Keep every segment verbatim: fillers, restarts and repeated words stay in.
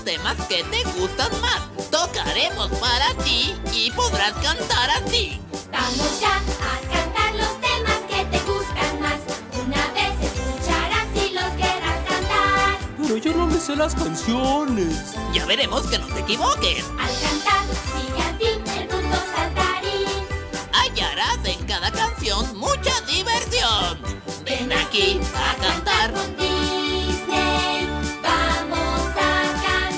temas que te gustan más. Tocaremos para ti y podrás cantar así. Vamos ya a cantar los temas que te gustan más. Una vez escucharás y los querrás cantar. Pero yo no me sé las canciones. Ya veremos que no te equivoques. Al cantar, sigue a ti el punto saltarín. Hallarás en cada canción mucha diversión. Ven aquí a cantar con Disney. Vamos a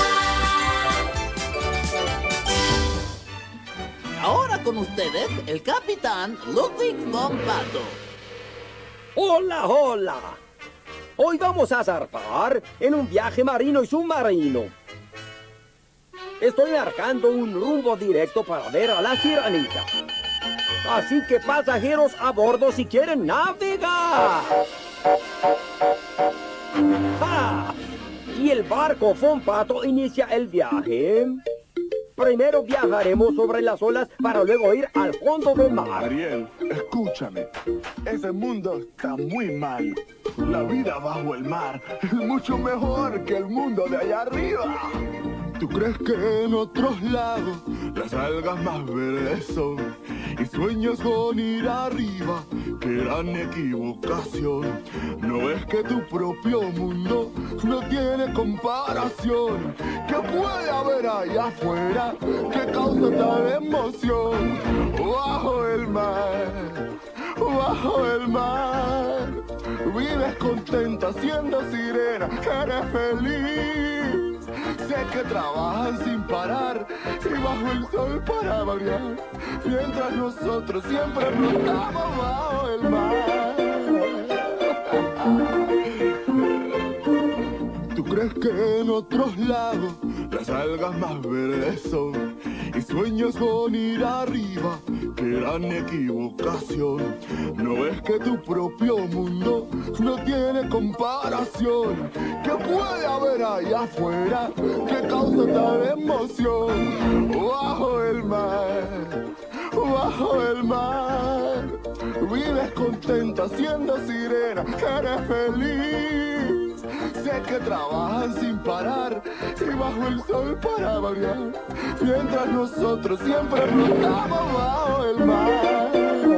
cantar. Ahora con ustedes, el capitán Ludwig von Pato. ¡Hola, hola! Hoy vamos a zarpar en un viaje marino y submarino. Estoy marcando un rumbo directo para ver a la sirenita. Así que pasajeros a bordo si quieren navegar. ¡Ah! Y el barco von Pato inicia el viaje. Primero viajaremos sobre las olas para luego ir al fondo del mar. Ariel, escúchame. Ese mundo está muy mal. La vida bajo el mar es mucho mejor que el mundo de allá arriba. ¿Tú crees que en otros lados las algas más verdes son? Y sueños con ir arriba, qué gran equivocación. ¿No ves que tu propio mundo no tiene comparación? ¿Qué puede haber allá afuera que causa tal emoción? Bajo el mar, bajo el mar, vives contenta siendo sirena, eres feliz. Sé que trabajan sin parar y bajo el sol para variar, mientras nosotros siempre flotamos bajo el mar. ¿Tú crees que en otros lados las algas más verdes son? Y sueños con ir arriba, qué gran equivocación. ¿No ves que tu propio mundo no tiene comparación? ¿Qué puede haber allá afuera que causa tal emoción? Bajo el mar, bajo el mar, vives contenta siendo sirena, eres feliz. Sé que trabajan sin parar y bajo el sol para variar, mientras nosotros siempre flotamos bajo el mar.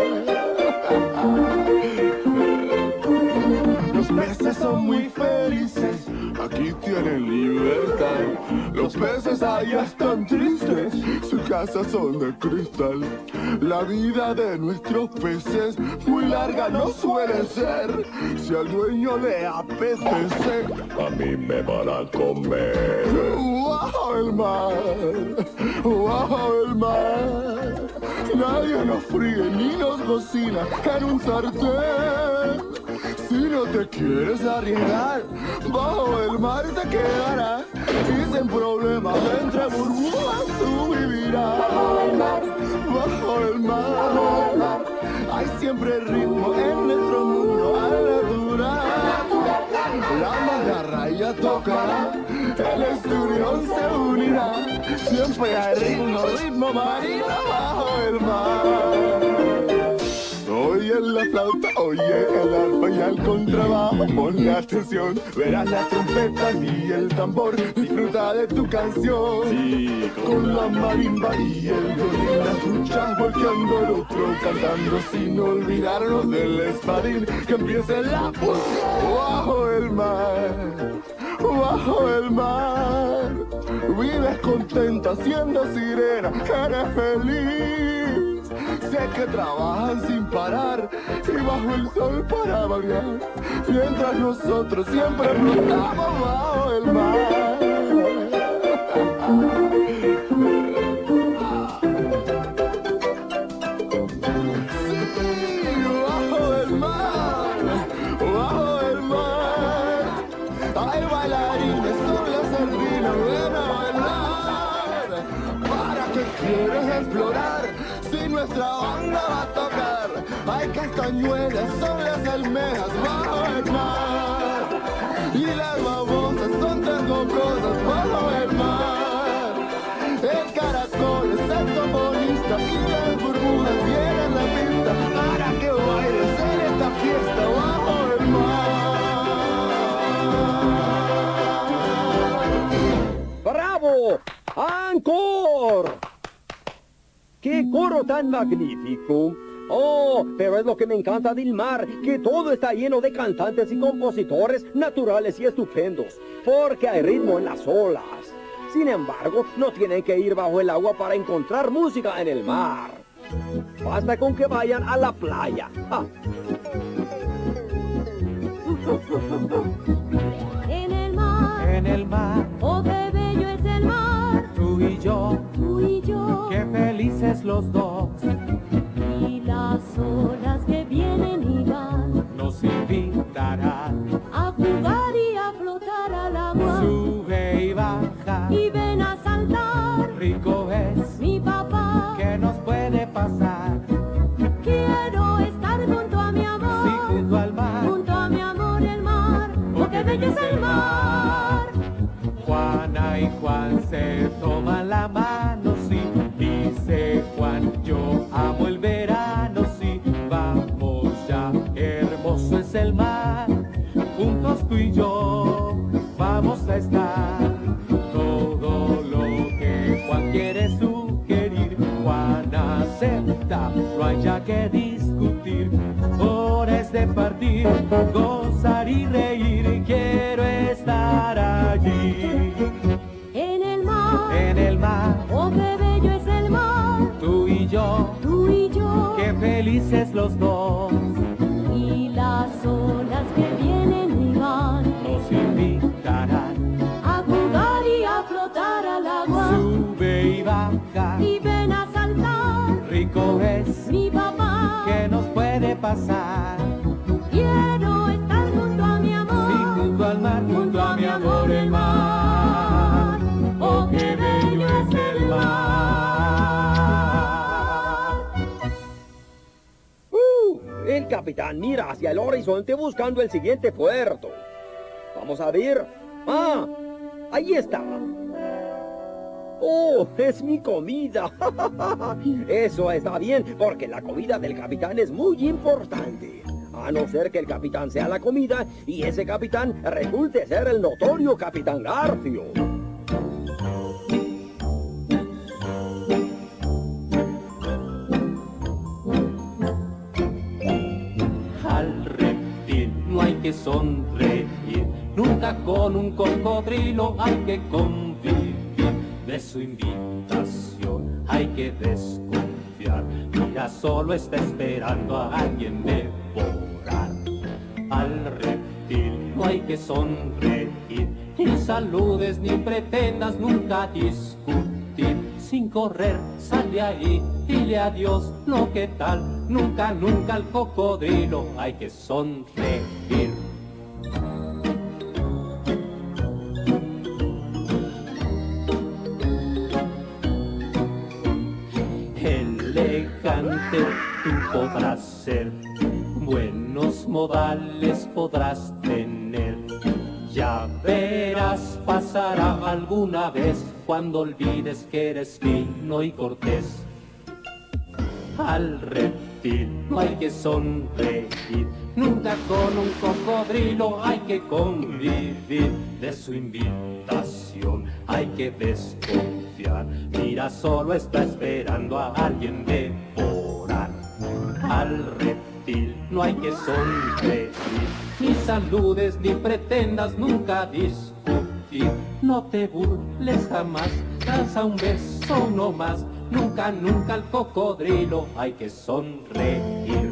Los peces son muy felices, aquí tienen libertad. Los peces allá están tristes, sus casas son de cristal. La vida de nuestros peces muy larga no suele ser. Si al dueño le apetece, a mí me van a comer. Bajo el mar, bajo el mar, nadie nos fríe ni nos cocina en un sartén. Si no te quieres arriesgar, bajo el mar te quedarás y sin problemas entre burbujas tú vivirás. Bajo el mar, bajo el mar, hay siempre ritmo en nuestro mundo al natural. La magarraya tocará, el esturión se unirá, siempre hay ritmo, ritmo marino bajo el mar. Oye la flauta, oye el arpa y el contrabajo, ponle atención, verás las trompetas y el tambor, disfruta de tu canción. Sí, con la marimba y el violín, las truchas volteando el otro cantando, sin olvidarnos del espadín, que empiece la fusión. Bajo el mar, bajo el mar, vives contenta siendo sirena, eres feliz. Sé que trabajan sin parar y bajo el sol para variar, mientras nosotros siempre flotamos bajo el mar. Sí, bajo el mar, bajo el mar, hay bailarines, son las sardinas, ven a bailar. ¿Para qué quieres explorar? Si nuestra banda va a tocar, hay castañuelas, son las almejas bajo el mar. Y las babosas son tan cocosas bajo el mar. El caracol es saxofonista y las burbujas tienen la pista para que bailes en esta fiesta bajo el mar. ¡Qué coro tan magnífico! Oh, pero es lo que me encanta del mar, que todo está lleno de cantantes y compositores naturales y estupendos, porque hay ritmo en las olas. Sin embargo, no tienen que ir bajo el agua para encontrar música en el mar. Basta con que vayan a la playa. ¡Ah! En el mar, En el mar, oh qué bello es el mar, tú y yo, tú y yo, qué felices los dos. y las olas que vienen y van, Nos invitarán, a jugar y a flotar al agua, sube y baja, y ven a saltar, rico es, mi papá, ¿qué nos puede pasar? quiero estar junto a mi Si amor, junto al mar, junto a mi amor el mar, oh qué bello es el mar. Juana y Juan se toman la mano, sí, dice Juan, yo amo el verano, sí, vamos ya, hermoso es el mar, juntos tú y yo, vamos a estar, todo lo que Juan quiere sugerir, Juan acepta, no hay ya que discutir, hora es de partir, gozar y reír, quiero estar allí. En el mar, En el mar, oh qué bello es el mar, tú y yo, tú y yo, qué felices los dos, y las olas que vienen y van, nos invitarán, a jugar y a flotar al agua, sube y baja, y ven a saltar, rico es, mi papá, ¿qué nos puede pasar? quiero estar junto a mi amor, Si junto al mar, junto a mi amor el mar, oh qué bello es el mar. Uh, el capitán mira hacia el horizonte buscando el siguiente puerto. Vamos a ver. ¡Ah! Ahí está. ¡Oh! ¡Es mi comida! Eso está bien, porque la comida del capitán es muy importante. A no ser que el capitán sea la comida y ese capitán resulte ser el notorio Capitán Garfio. Al reptil no hay que sonreír, nunca con un cocodrilo hay que convivir, de su invitación hay que desconfiar, mira solo está esperando a alguien devorar. Al reptil no hay que sonreír, ni saludes ni pretendas nunca discutir, sin correr sal de ahí, dile adiós, no qué tal, nunca, nunca al cocodrilo hay que sonreír. Elegante tú podrás ser, buenos modales podrás tener, ya verás pasará alguna vez cuando olvides que eres fino y cortés. Al reptil no hay que sonreír, nunca con un cocodrilo hay que convivir, de su invitación hay que desconfiar, mira solo está esperando a alguien devorar. Al reptil no hay que sonreír, ni saludes ni pretendas nunca discutir, no te burles jamás, lanza un beso no más, nunca, nunca al cocodrilo hay que sonreír.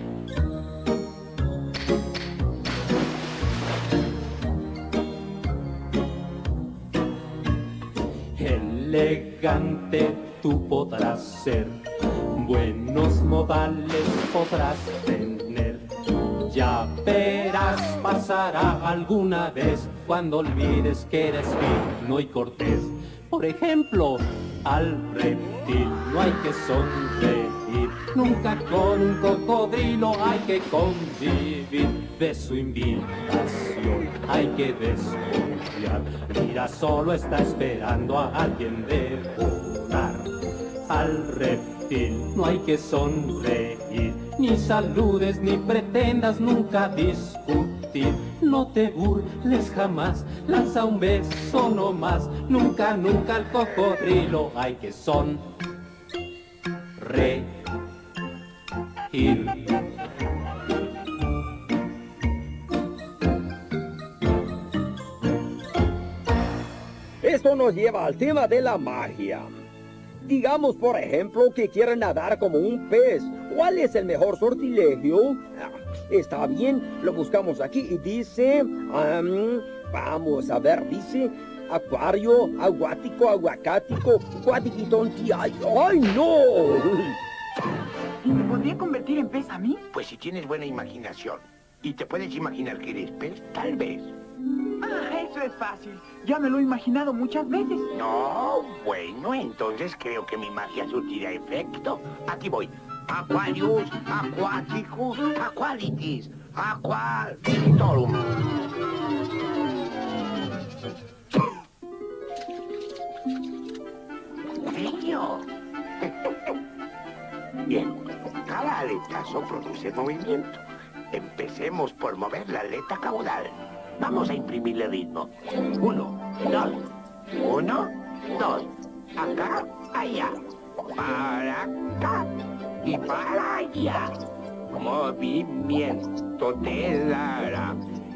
Elegante tú podrás ser, buenos modales podrás tener, ya verás pasará alguna vez cuando olvides que eres fino y cortés. Por ejemplo, al reptil no hay que sonreír, nunca con un cocodrilo hay que convivir, de su invitación hay que desconfiar, mira solo está esperando a alguien devorar. Al reptil no hay que sonreír, ni saludes ni pretendas nunca discutir, no te burles jamás, lanza un beso no más, nunca, nunca al cocodrilo hay que sonreír. reír. Esto nos lleva al tema de la magia. Digamos, por ejemplo, que quieren nadar como un pez. ¿Cuál es el mejor sortilegio? Ah, está bien, lo buscamos aquí y dice... Um, vamos a ver, dice... Acuario, aguático, aguacático, guadiquitonti... ¡Ay, ay, no! ¿Y me podría convertir en pez a mí? Pues si tienes buena imaginación y te puedes imaginar que eres pez, tal vez. Ah, eso es fácil. Ya me lo he imaginado muchas veces. No, bueno, entonces creo que mi magia surtirá efecto. Aquí voy. Aquarius, Aquaticus, Aqualitis, Aquatictorum. Niño. Bien, cada aletazo produce movimiento. Empecemos por mover la aleta caudal. Vamos a imprimirle ritmo. Uno, dos. Uno, dos. Acá, allá. Para acá y para allá. Movimiento te dará.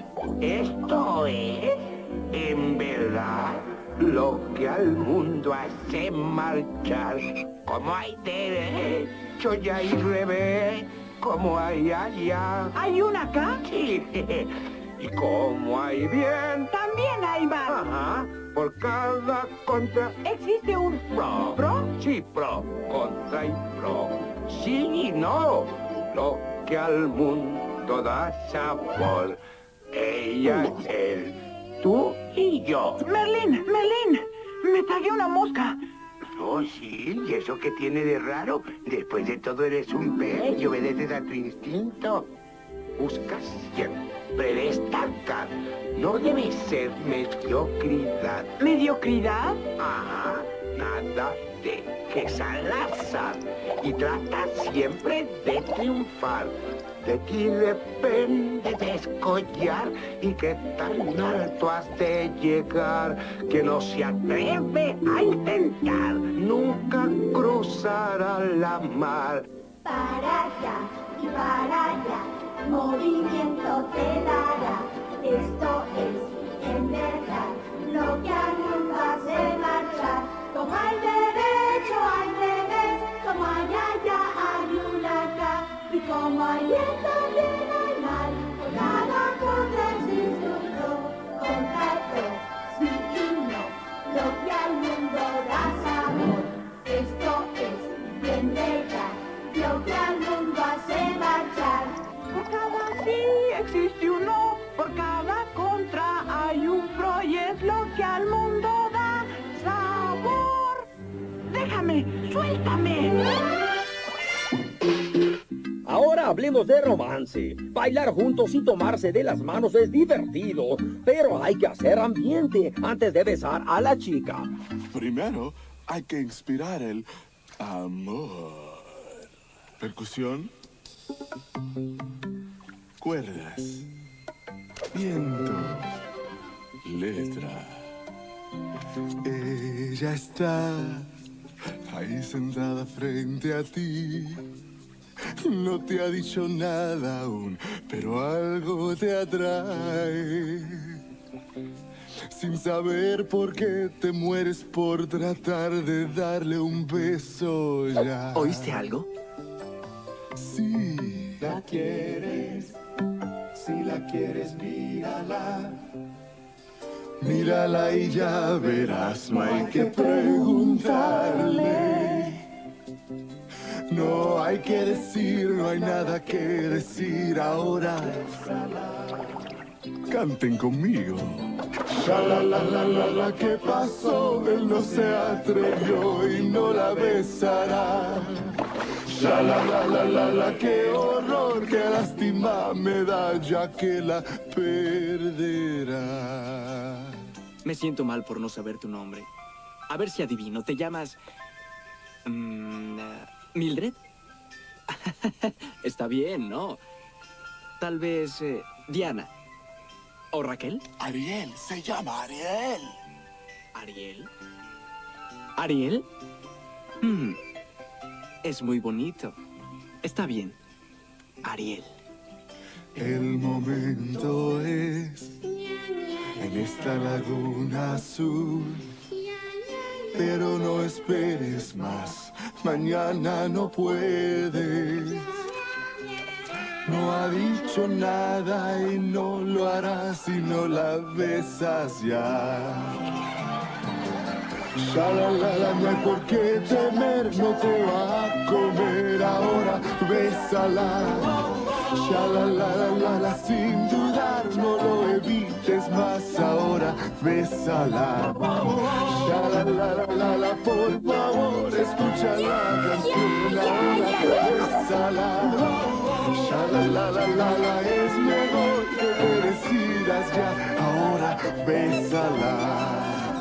Esto es, en verdad, lo que al mundo hace marchar. Como hay derecho y hay revés, como hay allá. ¿Hay una acá? Sí. Y como hay bien, También hay más. ajá, por cada contra. ¿Existe un Pro. pro? Sí, pro. Contra y pro. Sí y no. Lo que al mundo da sabor. Ella, él, tú y yo. Merlín, Merlín, me tragué una mosca. Oh, sí, ¿y eso qué tiene de raro? Después de todo eres un pez y obedeces a tu instinto. Buscas siempre destacar. No debe ser mediocridad. ¿Mediocridad? Ajá, nada de que es al azar. Y trata siempre de triunfar. De ti depende descollar y qué tan alto has de llegar que no se atreve a intentar. Nunca cruzará la mar. Para allá y para allá, movimiento te dará. Esto es, en verdad, lo que al mundo hace marchar. Como hay derecho, hay revés, como hay allá, hay una acá. Y como hay bien, también hay mal. Por cada contra existe un pro, contra el pro, sí y no. Lo que al mundo da sabor. Esto es, bien verdad, lo que al mundo hace marchar. Por cada sí existe un no, por cada contra hay un pro y es lo que al mundo da sabor. Déjame, suéltame. Ahora hablemos de romance. Bailar juntos y tomarse de las manos es divertido, pero hay que hacer ambiente antes de besar a la chica. Primero hay que inspirar el amor. Percusión. Cuerdas. Viento. Letra. Ella está ahí sentada frente a ti. No te ha dicho nada aún, pero algo te atrae. Sin saber por qué te mueres por tratar de darle un beso ya. ¿Oíste algo? Si la quieres, si la quieres, mírala. Mírala y ya verás, no hay que preguntarle. No hay que decir, no hay nada que decir ahora. Canten conmigo. La la la la la la, ¿qué pasó? Él no se atrevió y no la besará. La la la la la la, qué horror, qué lástima me da ya que la perderá. Me siento mal por no saber tu nombre. A ver si adivino. ¿Te llamas... Mm, uh, Mildred? Está bien, ¿no? Tal vez eh, Diana. ¿O Raquel? Ariel, se llama Ariel. ¿Ariel? ¿Ariel? Hmm. Es muy bonito. Está bien, Ariel. El momento es en esta laguna azul, pero no esperes más, mañana no puedes. No ha dicho nada y no lo hará si no la besas ya. Shalalala, no hay por qué temer, no te va a comer ahora, bésala. Shalalala, sin dudar, no lo evites más ahora, bésala. Shalalala, por favor, escucha la canción ahora, bésala. Shalalala, es mejor que te decidas ya, ahora bésala.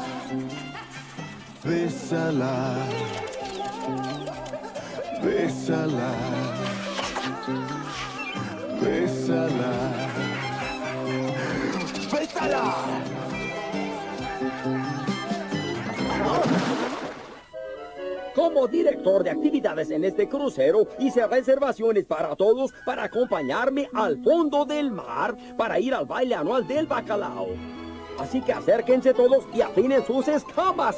Bésala, bésala, bésala, bésala. Como director de actividades en este crucero, hice reservaciones para todos para acompañarme al fondo del mar para ir al baile anual del bacalao. Así que acérquense todos y afinen sus escamas.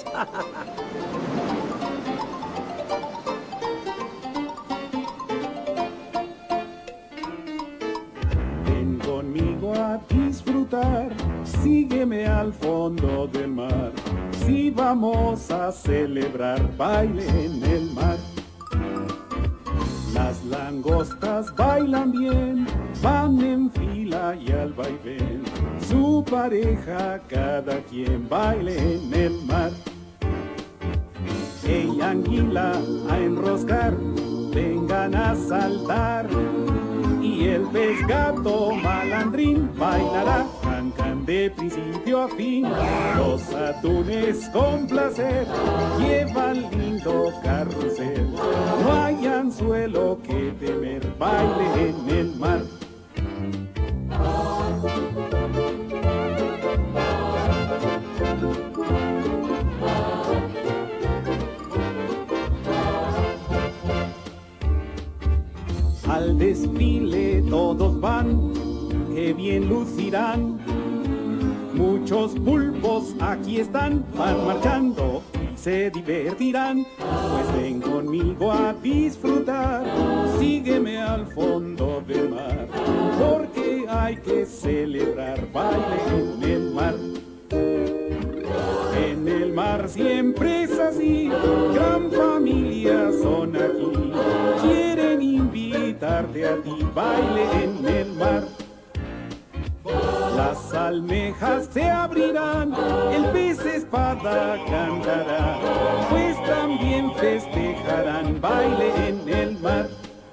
Ven conmigo a disfrutar, sígueme al fondo del mar. Si vamos a celebrar baile en el mar. Las langostas bailan bien, van en fila y al vaivén. Su pareja, cada quien baile en el mar. Ella anguila a enroscar, vengan a saltar. Y el pez gato malandrín bailará, can can de principio a fin. Los atunes con placer llevan lindo carrusel. No hay anzuelo que temer, baile en el mar. Al desfile todos van, que bien lucirán. Muchos pulpos aquí están, van marchando y se divertirán. Pues ven conmigo a disfrutar, sígueme al fondo del mar. Porque hay que celebrar baile en el mar. En el mar siempre es así, gran familia son aquí. Quieren invitarte a ti, baile en el mar. Las almejas se abrirán, el pez espada cantará, pues también festejarán baile en el mar.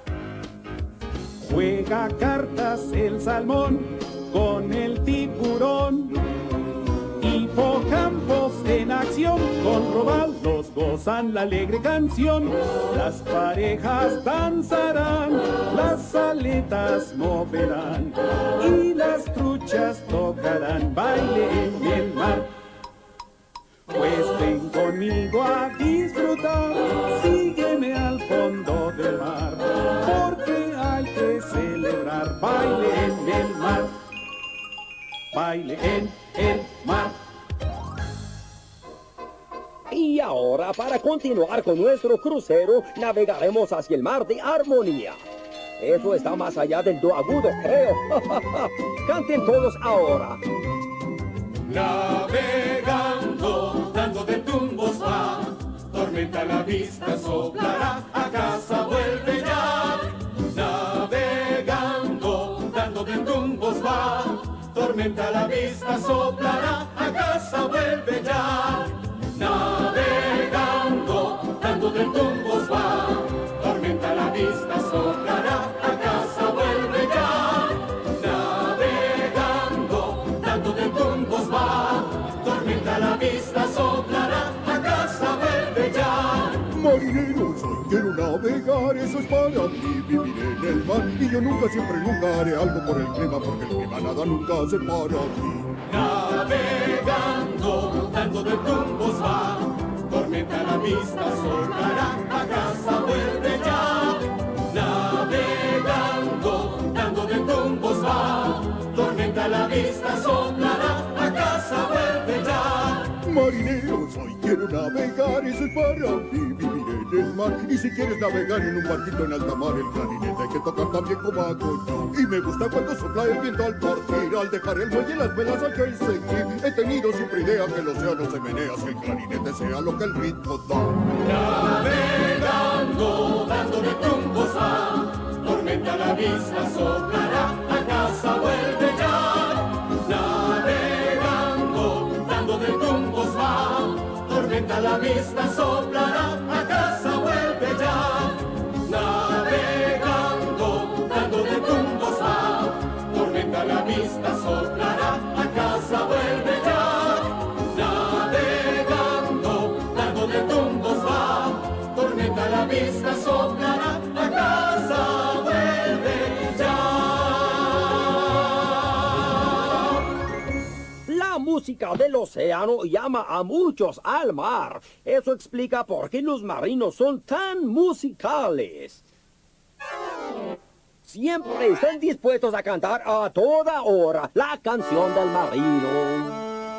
Juega cartas el salmón con el tiburón. Hipocampos en acción, con robalos gozan la alegre canción. Las parejas danzarán, las aletas moverán y las truchas tocarán baile en el mar. Pues ven conmigo a disfrutar, sígueme al fondo del mar, porque hay que celebrar baile en el mar. Baile en el mar. Y ahora, para continuar con nuestro crucero, navegaremos hacia el mar de armonía. Eso está más allá del do agudo, creo. Canten todos ahora. Navegando, dando de tumbos va, tormenta a la vista soplará, a casa vuelve ya. Navegando, dando de tumbos va, tormenta a la vista soplará, a casa vuelve ya. Navegando, dando de tumbos va, tormenta a la vista soplará, a casa vuelve ya. Navegando, dando de tumbos va, tormenta a la vista soplará, a casa vuelve ya. Marineros, quiero navegar, eso es para mí, vivir en el mar. Y yo nunca, siempre, nunca haré algo por el clima, porque el clima nada nunca hace para mí. Navegando, dando de tumbos va, tormenta a la vista soplará, a casa vuelve ya. Quiero navegar, eso es para mí, vivir en el mar. Y si quieres navegar en un barquito en alta mar, el clarinete hay que tocar también como hago yo. Y me gusta cuando sopla el viento al partir, al dejar el muelle las velas hay que seguir. He tenido siempre idea que el océano se menea si el clarinete sea lo que el ritmo da. Navegando, dándole tumbos va, tormenta la misma soplará, a casa vuelve ya. Navegando, dándole tumbos va, tormenta la misma soplará, a casa vuelve ya. Navegando, dándole tumbos va, tormenta la misma soplará, a casa vuelve ya. Navegando, dándole tumbos va, tormenta la misma soplará, a casa vuelve ya. La música del océano llama a muchos al mar. Eso explica por qué los marinos son tan musicales. Siempre están dispuestos a cantar a toda hora la canción del marino.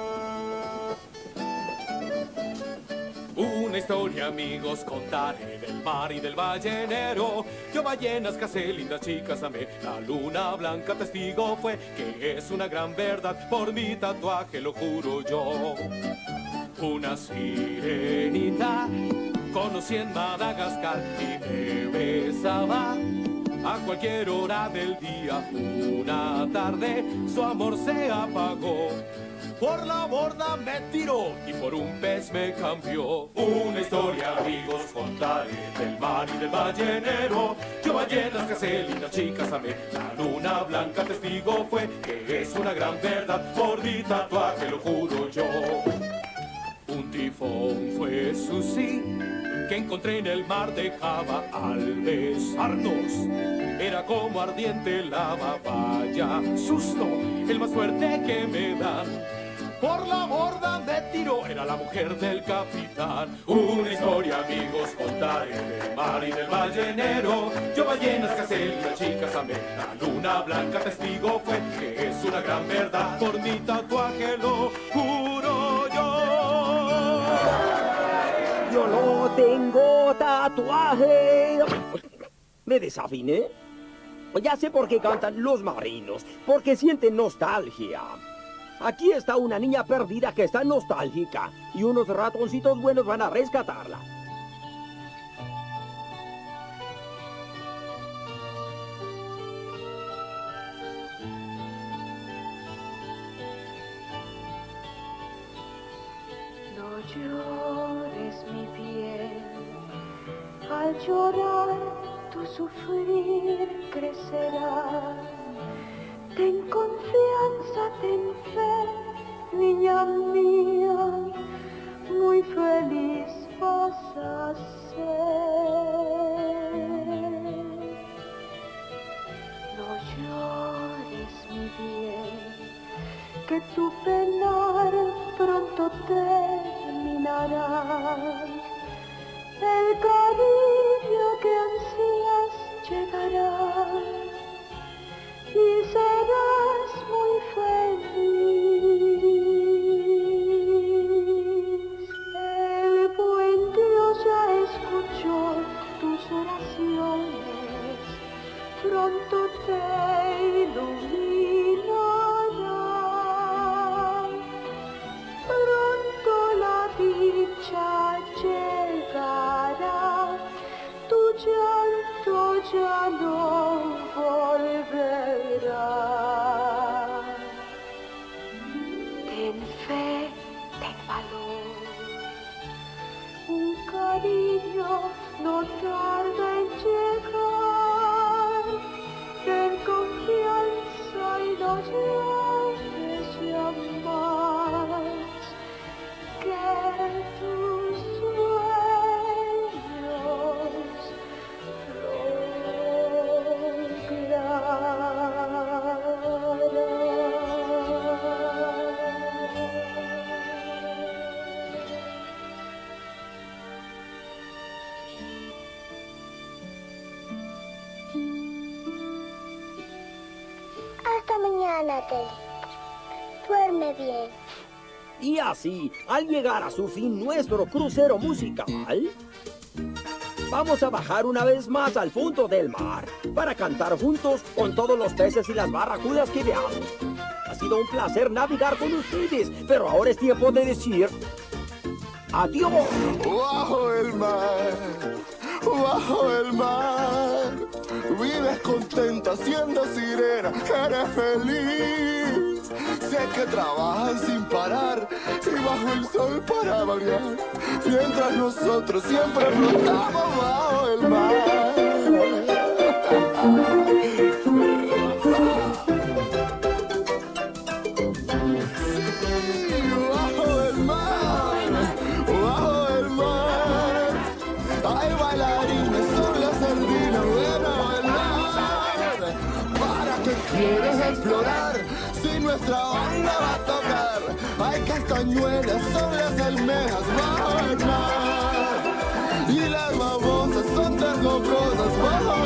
Una historia, amigos, contaré del mar y del ballenero. Yo ballenas casé, lindas chicas amé. La luna blanca testigo fue que es una gran verdad. Por mi tatuaje lo juro yo. Una sirenita conocí en Madagascar y me besaba a cualquier hora del día. Una tarde su amor se apagó. Por la borda me tiró y por un pez me cambió. Una historia, amigos, contaré del mar y del ballenero. Yo ballenas casé, lindas chicas amé. La luna blanca testigo fue que es una gran verdad. Por mi tatuaje lo juro yo. Un tifón fue Susi que encontré en el mar de Java al besarnos. Era como ardiente lava, vaya susto, el más fuerte que me dan. Por la borda me tiró, era la mujer del capitán. Una historia, amigos, contaré del mar y del ballenero. Yo ballenas casé, las chicas amé. La luna blanca testigo fue que es una gran verdad. Por mi tatuaje lo juro yo. Yo no tengo tatuaje. ¿Me desafiné? Ya sé por qué cantan los marinos, porque sienten nostalgia. Aquí está una niña perdida que está nostálgica y unos ratoncitos buenos van a rescatarla. No llores, mi bien, al llorar tu sufrir crecerá. Ten confianza, ten fe, niña mía, muy feliz vas a ser. No llores, mi bien, que tu penar pronto terminará. El cariño que ansías llegará y serás muy feliz. El buen Dios ya escuchó tus oraciones, pronto te iluminará. Pronto la dicha llegará, tu llanto ya no volverá. Ten fe, ten valor, un cariño no tarda en llegar. Ten confianza y no llores ya más, que tus sueños Hasta mañana, Ted. Duerme bien. Y así, al llegar a su fin nuestro crucero musical, vamos a bajar una vez más al fondo del mar para cantar juntos con todos los peces y las barracudas que veamos. Ha sido un placer navegar con ustedes, pero ahora es tiempo de decir adiós. Bajo el mar, bajo el mar, vives contenta siendo sirena, eres feliz. Sé que trabajan sin parar y bajo el sol para variar, mientras nosotros siempre flotamos bajo el mar. Sí, bajo el mar, bajo el mar, hay bailarines, son las sardinas, ven a bailar. ¿Para qué quieres explorar? Si nuestra banda va a tocar, hay castañuelas, son las almejas bajo el mar, y las babosas son tan locosas bajo